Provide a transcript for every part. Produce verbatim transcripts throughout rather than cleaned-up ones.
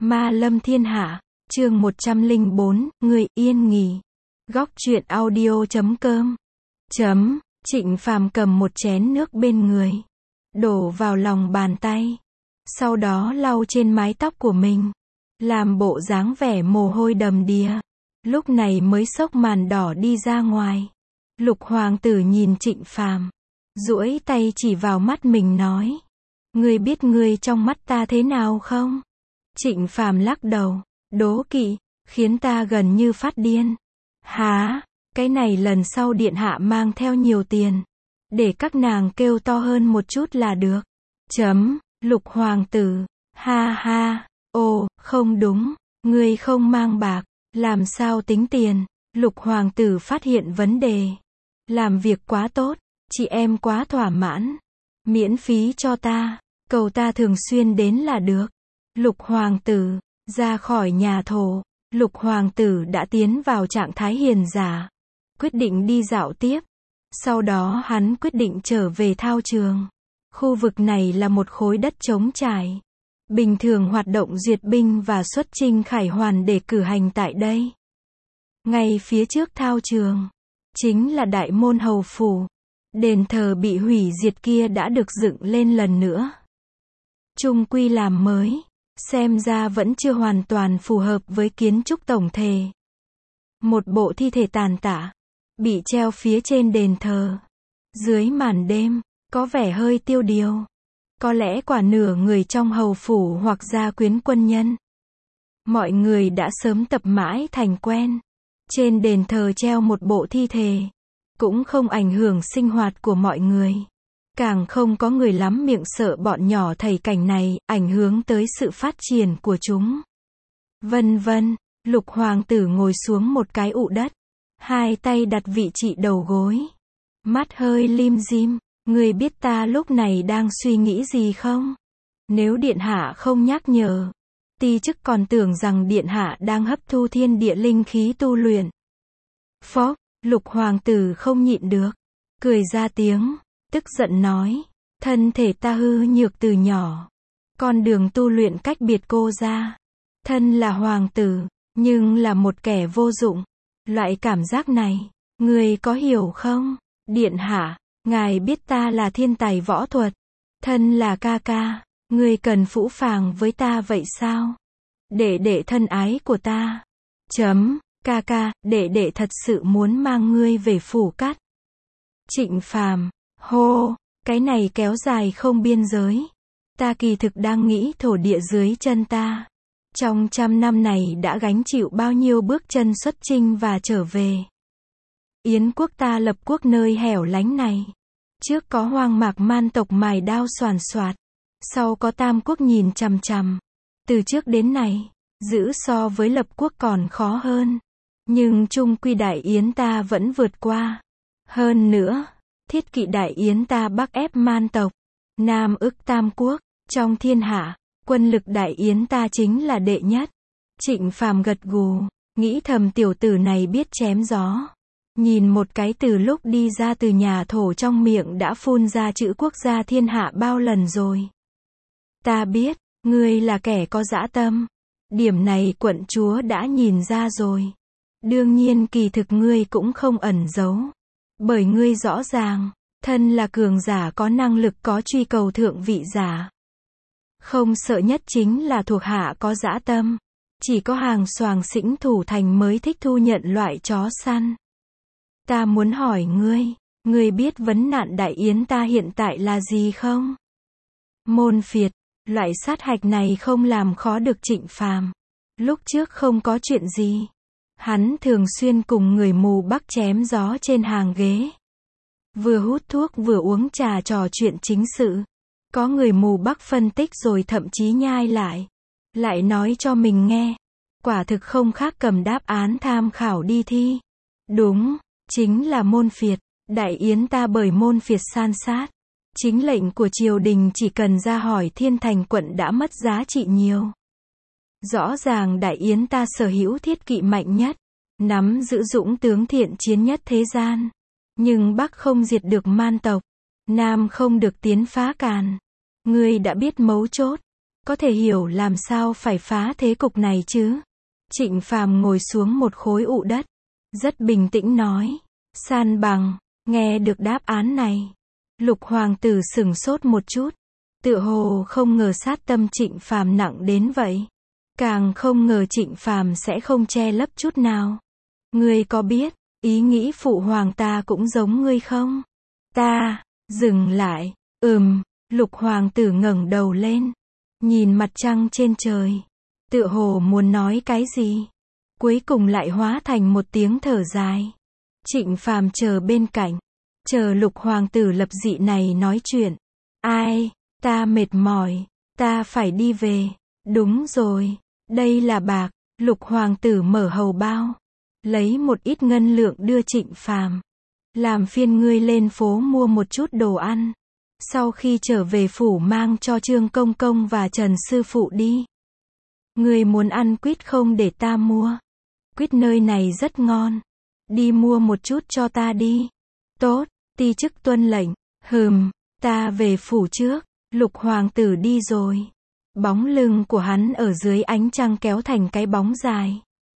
Ma lâm thiên hạ, chương một trăm lẻ bốn, người yên nghỉ. Góc truyện audio chấm com. Chấm, Trịnh Phàm cầm một chén nước bên người, đổ vào lòng bàn tay. Sau đó lau trên mái tóc của mình, làm bộ dáng vẻ mồ hôi đầm đìa. Lúc này mới xốc màn đỏ đi ra ngoài. Lục hoàng tử nhìn Trịnh Phàm, duỗi tay chỉ vào mắt mình nói: "Ngươi biết ngươi trong mắt ta thế nào không?" Trịnh Phàm lắc đầu, đố kỵ, khiến ta gần như phát điên. Hả, cái này lần sau điện hạ mang theo nhiều tiền, để các nàng kêu to hơn một chút là được. Chấm, Lục hoàng tử, ha ha, ồ, không đúng, ngươi không mang bạc, làm sao tính tiền? Lục hoàng tử phát hiện vấn đề. Làm việc quá tốt, chị em quá thỏa mãn. Miễn phí cho ta, cầu ta thường xuyên đến là được. Lục hoàng tử, ra khỏi nhà thổ, lục hoàng tử đã tiến vào trạng thái hiền giả. Quyết định đi dạo tiếp. Sau đó hắn quyết định trở về thao trường. Khu vực này là một khối đất trống trải. Bình thường hoạt động duyệt binh và xuất chinh khải hoàn để cử hành tại đây. Ngay phía trước thao trường, chính là đại môn hầu phủ. Đền thờ bị hủy diệt kia đã được dựng lên lần nữa. Chung quy làm mới, xem ra vẫn chưa hoàn toàn phù hợp với kiến trúc tổng thể. Một bộ thi thể tàn tạ, bị treo phía trên đền thờ. Dưới màn đêm, có vẻ hơi tiêu điều. Có lẽ quả nửa người trong hầu phủ hoặc gia quyến quân nhân. Mọi người đã sớm tập mãi thành quen. Trên đền thờ treo một bộ thi thể, cũng không ảnh hưởng sinh hoạt của mọi người. Càng không có người lắm miệng sợ bọn nhỏ thầy cảnh này, ảnh hưởng tới sự phát triển của chúng. Vân vân, lục hoàng tử ngồi xuống một cái ụ đất. Hai tay đặt vị trị đầu gối. Mắt hơi lim dim, người biết ta lúc này đang suy nghĩ gì không? Nếu điện hạ không nhắc nhở, ti chức còn tưởng rằng điện hạ đang hấp thu thiên địa linh khí tu luyện. Phó, lục hoàng tử không nhịn được, cười ra tiếng, tức giận nói, thân thể ta hư nhược từ nhỏ. Con đường tu luyện cách biệt cô ra. Thân là hoàng tử, nhưng là một kẻ vô dụng. Loại cảm giác này, người có hiểu không? Điện hạ, ngài biết ta là thiên tài võ thuật. Thân là ca ca, người cần phũ phàng với ta vậy sao? Đệ đệ thân ái của ta. Chấm, ca ca, đệ đệ thật sự muốn mang ngươi về phủ cát. Trịnh Phàm, hô, cái này kéo dài không biên giới. Ta kỳ thực đang nghĩ thổ địa dưới chân ta. Trong trăm năm này đã gánh chịu bao nhiêu bước chân xuất chinh và trở về. Yến quốc ta lập quốc nơi hẻo lánh này. Trước có hoang mạc man tộc mài đao soàn soạt. Sau có tam quốc nhìn chằm chằm. Từ trước đến nay, giữ so với lập quốc còn khó hơn. Nhưng chung quy đại Yến ta vẫn vượt qua. Hơn nữa, thiết kỵ đại Yến ta bắc ép man tộc. Nam ức tam quốc, trong thiên hạ, quân lực đại Yến ta chính là đệ nhất. Trịnh Phàm gật gù, nghĩ thầm tiểu tử này biết chém gió. Nhìn một cái từ lúc đi ra từ nhà thổ trong miệng đã phun ra chữ quốc gia thiên hạ bao lần rồi. Ta biết, ngươi là kẻ có dã tâm. Điểm này quận chúa đã nhìn ra rồi. Đương nhiên kỳ thực ngươi cũng không ẩn giấu. Bởi ngươi rõ ràng, thân là cường giả có năng lực có truy cầu thượng vị giả. Không sợ nhất chính là thuộc hạ có dã tâm. Chỉ có hàng xoàng xĩnh thủ thành mới thích thu nhận loại chó săn. Ta muốn hỏi ngươi, ngươi biết vấn nạn đại Yến ta hiện tại là gì không? Môn phiệt, loại sát hạch này không làm khó được Trịnh Phàm. Lúc trước không có chuyện gì. Hắn thường xuyên cùng người mù Bắc chém gió trên hàng ghế. Vừa hút thuốc vừa uống trà trò chuyện chính sự. Có người mù Bắc phân tích rồi thậm chí nhai lại. Lại nói cho mình nghe. Quả thực không khác cầm đáp án tham khảo đi thi. Đúng, chính là môn phiệt. Đại Yến ta bởi môn phiệt san sát. Chính lệnh của triều đình chỉ cần ra hỏi thiên thành quận đã mất giá trị nhiều. Rõ ràng đại Yến ta sở hữu thiết kỵ mạnh nhất. Nắm giữ dũng tướng thiện chiến nhất thế gian. Nhưng Bắc không diệt được man tộc. Nam không được tiến phá càn. Ngươi đã biết mấu chốt. có thể hiểu làm sao phải phá thế cục này chứ. Trịnh Phàm ngồi xuống một khối ụ đất, rất bình tĩnh nói, san bằng. Nghe được đáp án này, Lục hoàng tử sửng sốt một chút, tựa hồ không ngờ sát tâm Trịnh Phàm nặng đến vậy, càng không ngờ Trịnh Phàm sẽ không che lấp chút nào. Ngươi có biết, ý nghĩ phụ hoàng ta cũng giống ngươi không? Ta, dừng lại, ừm, Lục hoàng tử ngẩng đầu lên, nhìn mặt trăng trên trời, tựa hồ muốn nói cái gì, cuối cùng lại hóa thành một tiếng thở dài. Trịnh Phàm chờ bên cạnh, chờ Lục hoàng tử lập dị này nói chuyện. Ai, ta mệt mỏi, ta phải đi về. Đúng rồi, đây là bạc. Lục hoàng tử mở hầu bao, lấy một ít ngân lượng đưa Trịnh Phàm. Làm phiên ngươi lên phố mua một chút đồ ăn. Sau khi trở về phủ mang cho Trương Công Công và Trần Sư Phụ đi. Ngươi muốn ăn quýt không để ta mua? Quýt nơi này rất ngon. Đi mua một chút cho ta đi. Tốt, ti chức tuân lệnh. Hừm, ta về phủ trước. Lục hoàng tử đi rồi. Bóng lưng của hắn ở dưới ánh trăng kéo thành cái bóng dài.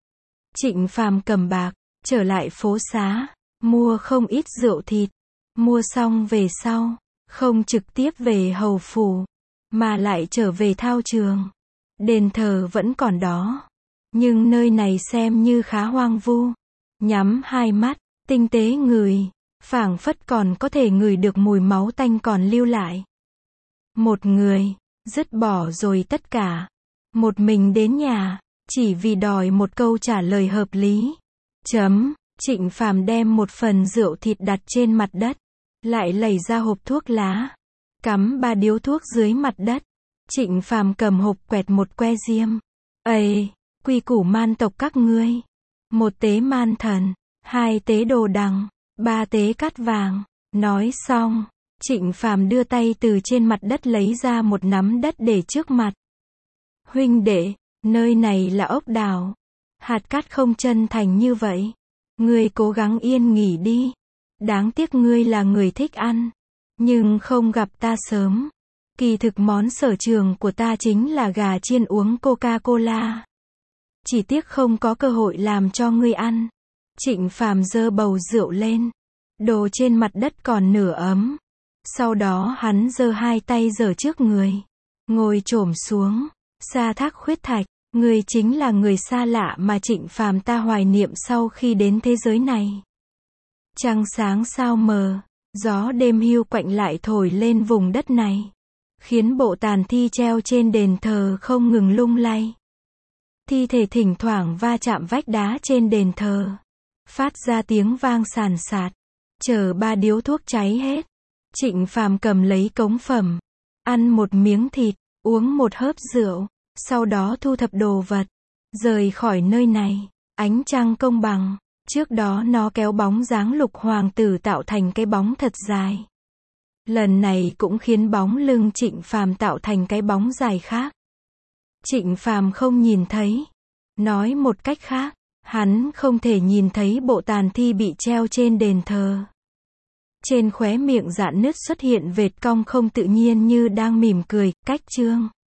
Trịnh Phàm cầm bạc, trở lại phố xá, mua không ít rượu thịt. Mua xong về sau, không trực tiếp về hầu phủ, mà lại trở về thao trường. Đền thờ vẫn còn đó, nhưng nơi này xem như khá hoang vu. Nhắm hai mắt, tinh tế ngửi, phảng phất còn có thể ngửi được mùi máu tanh còn lưu lại. Một người, dứt bỏ rồi tất cả. Một mình đến nhà, chỉ vì đòi một câu trả lời hợp lý. Chấm, Trịnh Phàm đem một phần rượu thịt đặt trên mặt đất, lại lấy ra hộp thuốc lá, cắm ba điếu thuốc dưới mặt đất. Trịnh Phàm cầm hộp quẹt một que diêm. Ây, quy củ man tộc các ngươi. Một tế man thần, hai tế đồ đằng, ba tế cát vàng. Nói xong, Trịnh Phàm đưa tay từ trên mặt đất lấy ra một nắm đất để trước mặt. Huynh đệ, nơi này là ốc đảo. Hạt cát không chân thành như vậy. Ngươi cố gắng yên nghỉ đi. Đáng tiếc ngươi là người thích ăn, nhưng không gặp ta sớm. Kỳ thực món sở trường của ta chính là gà chiên uống Coca-Cola. Chỉ tiếc không có cơ hội làm cho ngươi ăn. Trịnh Phàm giơ bầu rượu lên. Đồ trên mặt đất còn nửa ấm. Sau đó hắn giơ hai tay giở trước người. Ngồi chổm xuống. Sa Thác Khuyết Thạch, ngươi chính là người xa lạ mà Trịnh Phàm ta hoài niệm sau khi đến thế giới này. Trăng sáng sao mờ, gió đêm hiu quạnh lại thổi lên vùng đất này, khiến bộ tàn thi treo trên đền thờ không ngừng lung lay. Thi thể thỉnh thoảng va chạm vách đá trên đền thờ, phát ra tiếng vang sàn sạt. Chờ ba điếu thuốc cháy hết, Trịnh Phàm cầm lấy cống phẩm, ăn một miếng thịt, uống một hớp rượu, sau đó thu thập đồ vật, rời khỏi nơi này. Ánh trăng công bằng, trước đó nó kéo bóng dáng Lục hoàng tử tạo thành cái bóng thật dài. Lần này cũng khiến bóng lưng Trịnh Phàm tạo thành cái bóng dài khác. Trịnh Phàm không nhìn thấy. Nói một cách khác, hắn không thể nhìn thấy bộ tàn thi bị treo trên đền thờ. Trên khóe miệng rạn nứt xuất hiện vệt cong không tự nhiên như đang mỉm cười. Cách chương